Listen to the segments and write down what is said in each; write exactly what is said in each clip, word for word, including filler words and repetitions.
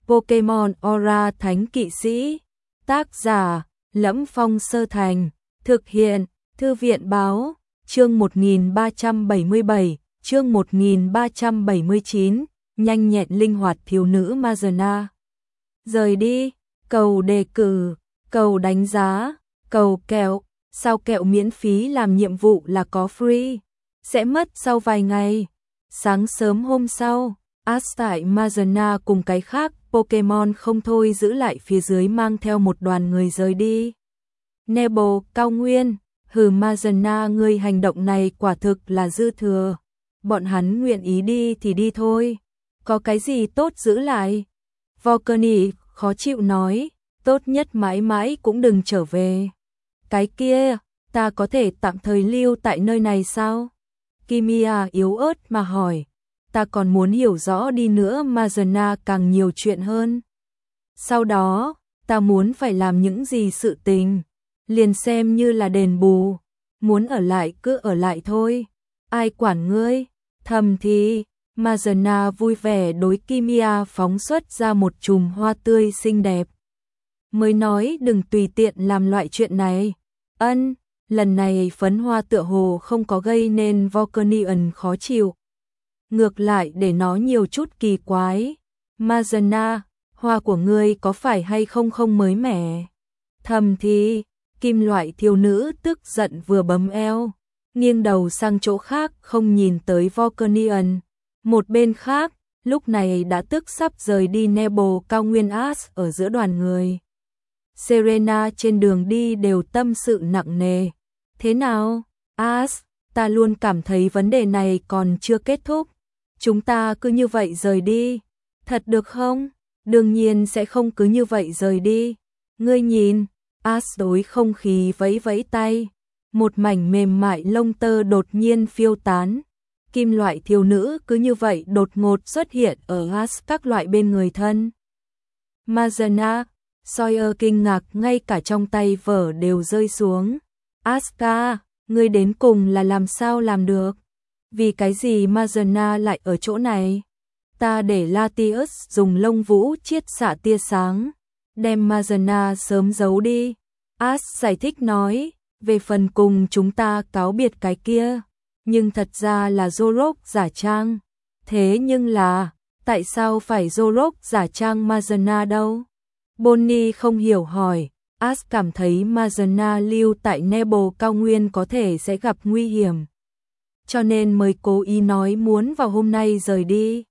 Pokemon Aura Thánh Kỵ Sĩ. Tác giả: Lẫm Phong Sơ Thành. Thực hiện: Thư viện Báo. Chương một nghìn ba trăm bảy mươi bảy, chương một nghìn ba trăm bảy mươi chín, nhanh nhẹn linh hoạt thiếu nữ Mazana. Rời đi, cầu đề cử, cầu đánh giá, cầu kẹo, sao kẹo miễn phí làm nhiệm vụ là có free, sẽ mất sau vài ngày. Sáng sớm hôm sau, Ash tại Mazana cùng cái khác Pokemon không thôi giữ lại phía dưới mang theo một đoàn người rời đi. Nebo cao nguyên, hừ Mazana, ngươi hành động này quả thực là dư thừa. Bọn hắn nguyện ý đi thì đi thôi, có cái gì tốt giữ lại. Volcani khó chịu nói, tốt nhất mãi mãi cũng đừng trở về. Cái kia, ta có thể tạm thời lưu tại nơi này sao? Kimia yếu ớt mà hỏi, ta còn muốn hiểu rõ đi nữa Mazana càng nhiều chuyện hơn. Sau đó, ta muốn phải làm những gì sự tình, liền xem như là đền bù, muốn ở lại cứ ở lại thôi, ai quản ngươi. Thầm thì, Mazana vui vẻ đối Kimia phóng xuất ra một chùm hoa tươi xinh đẹp. Mới nói đừng tùy tiện làm loại chuyện này. Ân, lần này phấn hoa tựa hồ không có gây nên Volcanion khó chịu. Ngược lại để nó nhiều chút kỳ quái. Mazana, hoa của ngươi có phải hay không không mới mẻ? Thầm thì, kim loại thiếu nữ tức giận vừa bấm eo, nghiêng đầu sang chỗ khác không nhìn tới Volcanion. Một bên khác, lúc này đã tức sắp rời đi Nebo cao nguyên Ash ở giữa đoàn người. Serena trên đường đi đều tâm sự nặng nề. Thế nào, Ash, ta luôn cảm thấy vấn đề này còn chưa kết thúc. Chúng ta cứ như vậy rời đi, thật được không? Đương nhiên sẽ không cứ như vậy rời đi. Ngươi nhìn, Ash đối không khí vẫy vẫy tay. Một mảnh mềm mại lông tơ đột nhiên phiêu tán. Kim loại thiếu nữ cứ như vậy đột ngột xuất hiện ở Ash các loại bên người thân. Mazana, Sawyer kinh ngạc ngay cả trong tay vở đều rơi xuống. Asuka, ngươi đến cùng là làm sao làm được? Vì cái gì Mazana lại ở chỗ này? Ta để Latius dùng lông vũ chiết xạ tia sáng, đem Mazana sớm giấu đi. Ash giải thích nói, về phần cùng chúng ta cáo biệt cái kia, nhưng thật ra là Zorok giả trang. Thế nhưng là, tại sao phải Zorok giả trang Mazana đâu? Bonnie không hiểu hỏi. Ash cảm thấy Mazana lưu tại Nebo cao nguyên có thể sẽ gặp nguy hiểm, cho nên mới cố ý nói muốn vào hôm nay rời đi.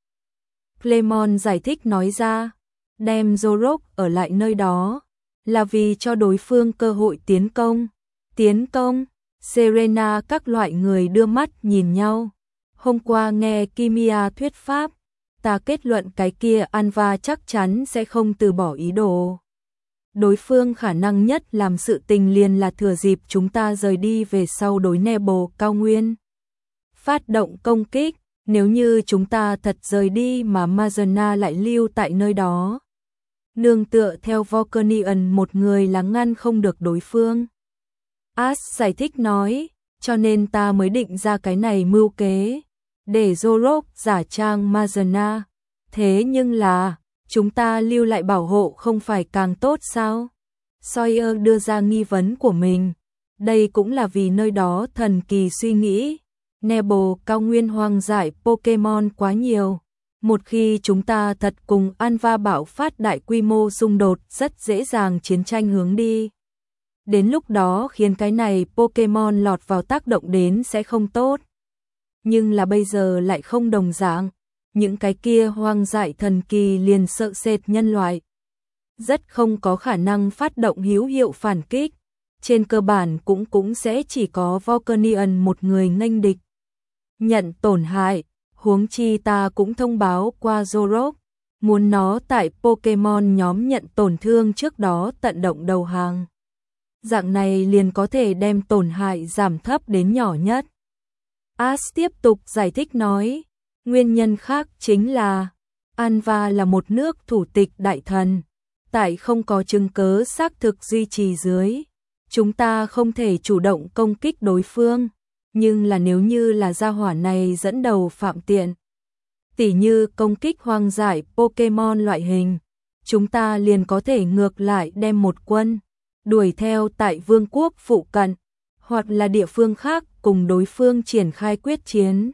Clemon giải thích nói ra, đem Zorok ở lại nơi đó là vì cho đối phương cơ hội tiến công. Tiến công? Serena các loại người đưa mắt nhìn nhau. Hôm qua nghe Kimia thuyết pháp, ta kết luận cái kia Anva chắc chắn sẽ không từ bỏ ý đồ. Đối phương khả năng nhất làm sự tình liền là thừa dịp chúng ta rời đi về sau đối Nebo cao nguyên phát động công kích. Nếu như chúng ta thật rời đi mà Mazana lại lưu tại nơi đó, nương tựa theo Volcanion một người là ngăn không được đối phương. Ash giải thích nói, cho nên ta mới định ra cái này mưu kế, để Zorok giả trang Mazana. Thế nhưng là, chúng ta lưu lại bảo hộ không phải càng tốt sao? Sawyer đưa ra nghi vấn của mình. Đây cũng là vì nơi đó thần kỳ suy nghĩ. Nebo cao nguyên hoang dại Pokemon quá nhiều. Một khi chúng ta thật cùng Anva bạo phát đại quy mô xung đột, rất dễ dàng chiến tranh hướng đi. Đến lúc đó khiến cái này Pokemon lọt vào tác động đến sẽ không tốt. Nhưng là bây giờ lại không đồng dạng. Những cái kia hoang dại thần kỳ liền sợ sệt nhân loại, rất không có khả năng phát động hữu hiệu phản kích. Trên cơ bản cũng cũng sẽ chỉ có Volcanion một người nghênh địch, nhận tổn hại. Huống chi ta cũng thông báo qua Zorok, muốn nó tại Pokemon nhóm nhận tổn thương trước đó tận động đầu hàng. Dạng này liền có thể đem tổn hại giảm thấp đến nhỏ nhất. Ash tiếp tục giải thích nói, nguyên nhân khác chính là Anva là một nước thủ tịch đại thần, tại không có chứng cớ xác thực duy trì dưới, chúng ta không thể chủ động công kích đối phương. Nhưng là nếu như là gia hỏa này dẫn đầu phạm tiện, tỉ như công kích hoang dại Pokemon loại hình, chúng ta liền có thể ngược lại đem một quân đuổi theo tại vương quốc phụ cận, hoặc là địa phương khác cùng đối phương triển khai quyết chiến.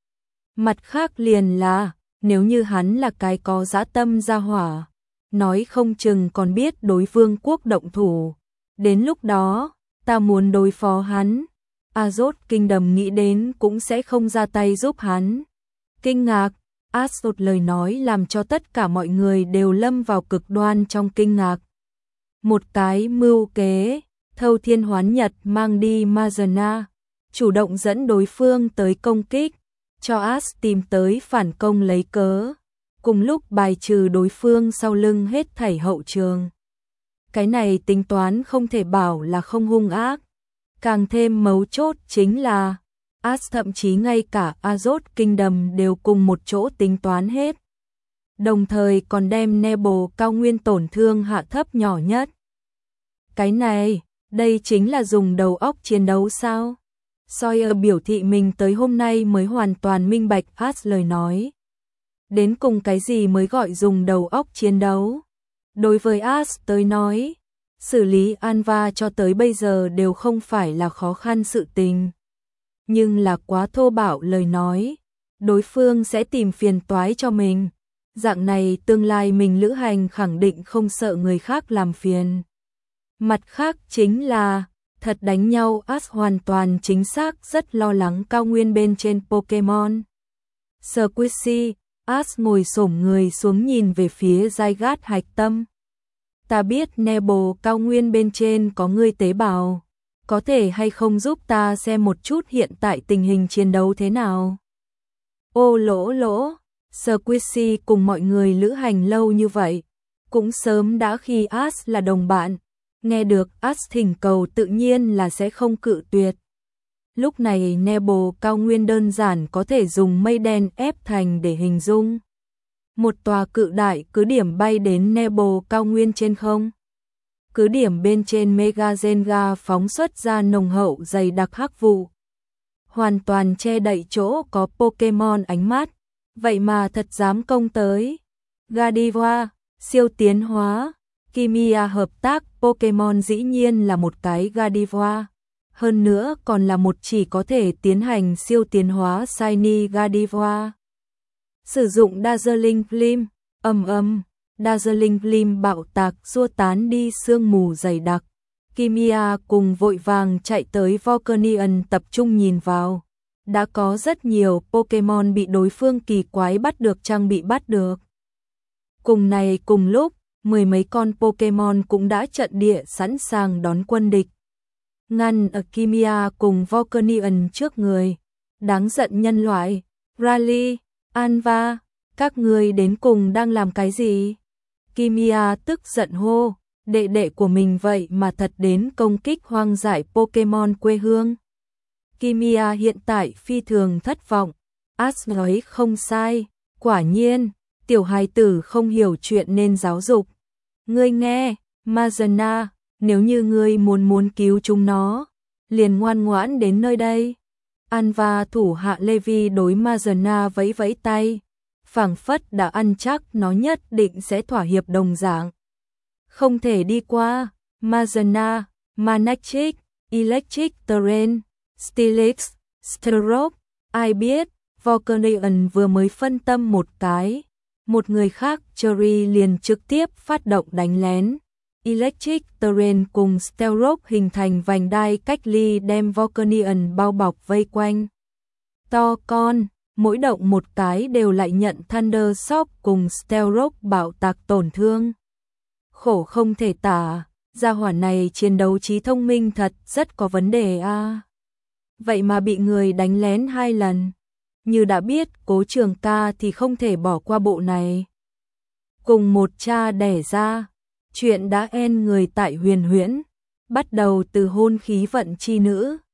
Mặt khác liền là, nếu như hắn là cái có dã tâm gia hỏa, nói không chừng còn biết đối vương quốc động thủ. Đến lúc đó, ta muốn đối phó hắn, Azot Kingdom nghĩ đến cũng sẽ không ra tay giúp hắn. Kinh ngạc, Azot lời nói làm cho tất cả mọi người đều lâm vào cực đoan trong kinh ngạc. Một cái mưu kế, thâu thiên hoán nhật mang đi Mazana, chủ động dẫn đối phương tới công kích, cho As tìm tới phản công lấy cớ, cùng lúc bài trừ đối phương sau lưng hết thảy hậu trường. Cái này tính toán không thể bảo là không hung ác. Càng thêm mấu chốt chính là As thậm chí ngay cả Azot Kingdom đều cùng một chỗ tính toán hết. Đồng thời còn đem Nebo cao nguyên tổn thương hạ thấp nhỏ nhất. Cái này, đây chính là dùng đầu óc chiến đấu sao? Sawyer biểu thị mình tới hôm nay mới hoàn toàn minh bạch As lời nói. Đến cùng cái gì mới gọi dùng đầu óc chiến đấu? Đối với As tới nói, xử lý Anva cho tới bây giờ đều không phải là khó khăn sự tình. Nhưng là quá thô bạo lời nói, đối phương sẽ tìm phiền toái cho mình. Dạng này tương lai mình lữ hành khẳng định không sợ người khác làm phiền. Mặt khác chính là, thật đánh nhau As hoàn toàn chính xác rất lo lắng cao nguyên bên trên Pokemon. Squishy, As ngồi xổm người xuống nhìn về phía Zygarde hạch tâm. Ta biết Nebo cao nguyên bên trên có ngươi tế bào, có thể hay không giúp ta xem một chút hiện tại tình hình chiến đấu thế nào? Ô lỗ lỗ, Squishy cùng mọi người lữ hành lâu như vậy, cũng sớm đã khi As là đồng bạn, nghe được As thỉnh cầu tự nhiên là sẽ không cự tuyệt. Lúc này Nebo cao nguyên đơn giản có thể dùng mây đen ép thành để hình dung. Một tòa cự đại cứ điểm bay đến Nebo cao nguyên trên không. Cứ điểm bên trên Mega Zenga phóng xuất ra nồng hậu dày đặc hắc vụ, hoàn toàn che đậy chỗ có Pokemon ánh mắt, vậy mà thật dám công tới. Gardevoir, siêu tiến hóa, Kimia hợp tác Pokemon dĩ nhiên là một cái Gardevoir, hơn nữa còn là một chỉ có thể tiến hành siêu tiến hóa Shiny Gardevoir. Sử dụng Dazzling Gleam, ầm ầm, Dazzling Gleam bạo tạc xua tán đi sương mù dày đặc. Kimia cùng vội vàng chạy tới Volcanion tập trung nhìn vào. Đã có rất nhiều Pokemon bị đối phương kỳ quái bắt được trang bị bắt được. Cùng này cùng lúc, mười mấy con Pokemon cũng đã trận địa sẵn sàng đón quân địch. Ngăn ở Kimia cùng Volcanion trước người. Đáng giận nhân loại, Rally, Anva, các người đến cùng đang làm cái gì? Kimia tức giận hô, đệ đệ của mình vậy mà thật đến công kích hoang dại Pokemon quê hương. Kimia hiện tại phi thường thất vọng, As nói không sai, quả nhiên, tiểu hài tử không hiểu chuyện nên giáo dục. Ngươi nghe, Mazana, nếu như ngươi muốn muốn cứu chúng nó, liền ngoan ngoãn đến nơi đây. Anva thủ hạ Levi đối Mazana vẫy vẫy tay, phảng phất đã ăn chắc nó nhất định sẽ thỏa hiệp đồng dạng. Không thể đi qua, Mazana, Manectric, Electric Terrain, Steelix, Stealth, ai biết, Volcanion vừa mới phân tâm một cái, một người khác Cherry liền trực tiếp phát động đánh lén. Electric Terrain cùng Stealth hình thành vành đai cách ly đem Volcanion bao bọc vây quanh. To con, mỗi động một cái đều lại nhận Thunder Shock cùng Stealth bạo tạc tổn thương. Khổ không thể tả, gia hỏa này chiến đấu trí thông minh thật rất có vấn đề a. À. Vậy mà bị người đánh lén hai lần. Như đã biết Cố Trường Ca thì không thể bỏ qua bộ này. Cùng một cha đẻ ra, chuyện đã en người tại Huyền Huyễn, bắt đầu từ hôn khí vận chi nữ.